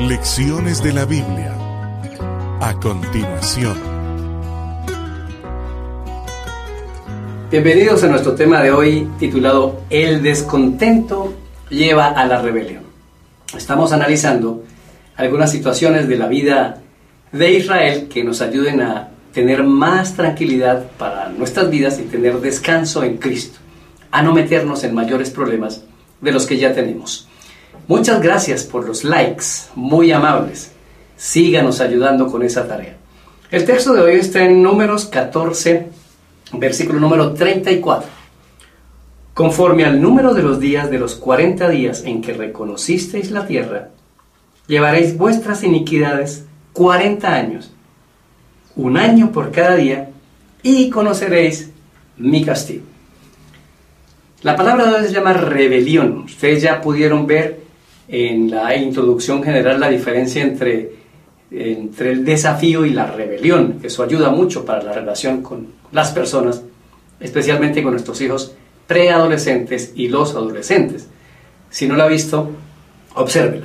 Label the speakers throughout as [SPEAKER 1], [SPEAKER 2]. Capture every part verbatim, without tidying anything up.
[SPEAKER 1] Lecciones de la Biblia. A continuación.
[SPEAKER 2] Bienvenidos a nuestro tema de hoy titulado El descontento lleva a la rebelión. Estamos analizando algunas situaciones de la vida de Israel que nos ayuden a tener más tranquilidad para nuestras vidas y tener descanso en Cristo, a no meternos en mayores problemas de los que ya tenemos. Muchas gracias por los likes, muy amables. Síganos ayudando con esa tarea. El texto de hoy está en Números catorce, versículo número treinta y cuatro. Conforme al número de los días de los cuarenta días en que reconocisteis la tierra, llevaréis vuestras iniquidades cuarenta años, un año por cada día, y conoceréis mi castigo. La palabra de hoy se llama rebelión. Ustedes ya pudieron ver en la introducción general la diferencia entre, entre el desafío y la rebelión. Eso ayuda mucho para la relación con las personas, especialmente con nuestros hijos preadolescentes y los adolescentes. Si no la ha visto, obsérvela.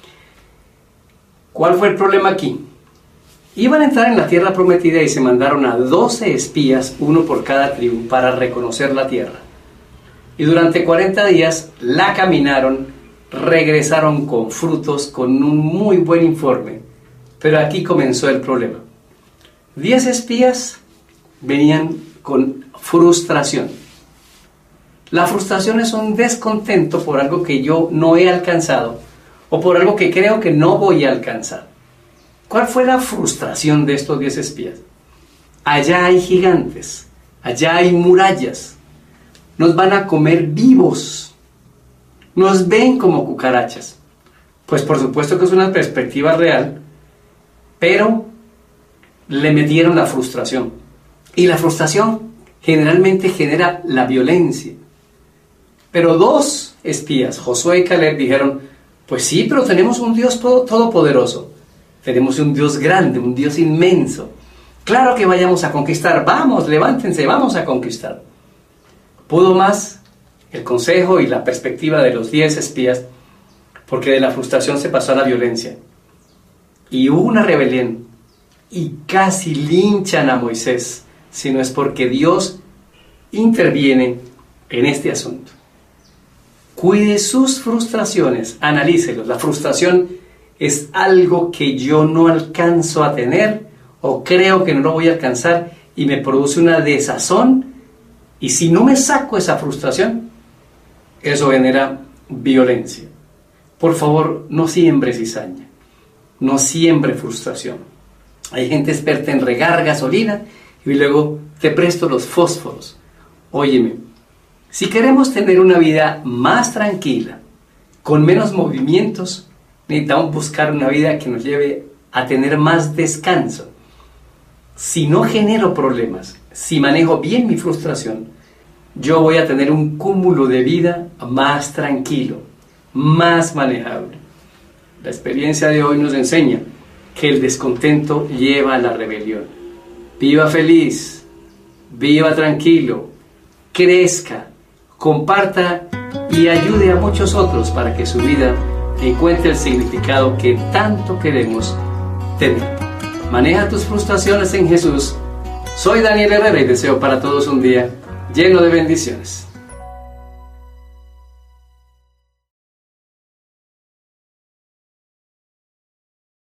[SPEAKER 2] ¿Cuál fue el problema aquí? Iban a entrar en la tierra prometida y se mandaron a doce espías, uno por cada tribu, para reconocer la tierra. Y durante cuarenta días la caminaron, regresaron con frutos, con un muy buen informe. Pero aquí comenzó el problema. Diez espías venían con frustración. La frustración es un descontento por algo que yo no he alcanzado o por algo que creo que no voy a alcanzar. ¿Cuál fue la frustración de estos diez espías? Allá hay gigantes, allá hay murallas, nos van a comer vivos. Nos ven como cucarachas. Pues por supuesto que es una perspectiva real, pero le metieron la frustración. Y la frustración generalmente genera la violencia. Pero dos espías, Josué y Caleb, dijeron, pues sí, pero tenemos un Dios todopoderoso. Tenemos un Dios grande, un Dios inmenso. Claro que vayamos a conquistar. Vamos, levántense, vamos a conquistar. ¿Pudo más el consejo y la perspectiva de los diez espías? Porque de la frustración se pasó a la violencia. Y hubo una rebelión. Y casi linchan a Moisés, si no es porque Dios interviene en este asunto. Cuide sus frustraciones, analícelos. La frustración es algo que yo no alcanzo a tener o creo que no lo voy a alcanzar y me produce una desazón. Y si no me saco esa frustración, eso genera violencia. Por favor, no siembre cizaña, no siembre frustración. Hay gente experta en regar gasolina y luego te presto los fósforos. Óyeme, si queremos tener una vida más tranquila, con menos movimientos, necesitamos buscar una vida que nos lleve a tener más descanso. Si no genero problemas, si manejo bien mi frustración, yo voy a tener un cúmulo de vida más tranquilo, más manejable. La experiencia de hoy nos enseña que el descontento lleva a la rebelión. Viva feliz, viva tranquilo, crezca, comparta y ayude a muchos otros para que su vida encuentre el significado que tanto queremos tener. Maneja tus frustraciones en Jesús. Soy Daniel Herrera y deseo para todos un día lleno de bendiciones.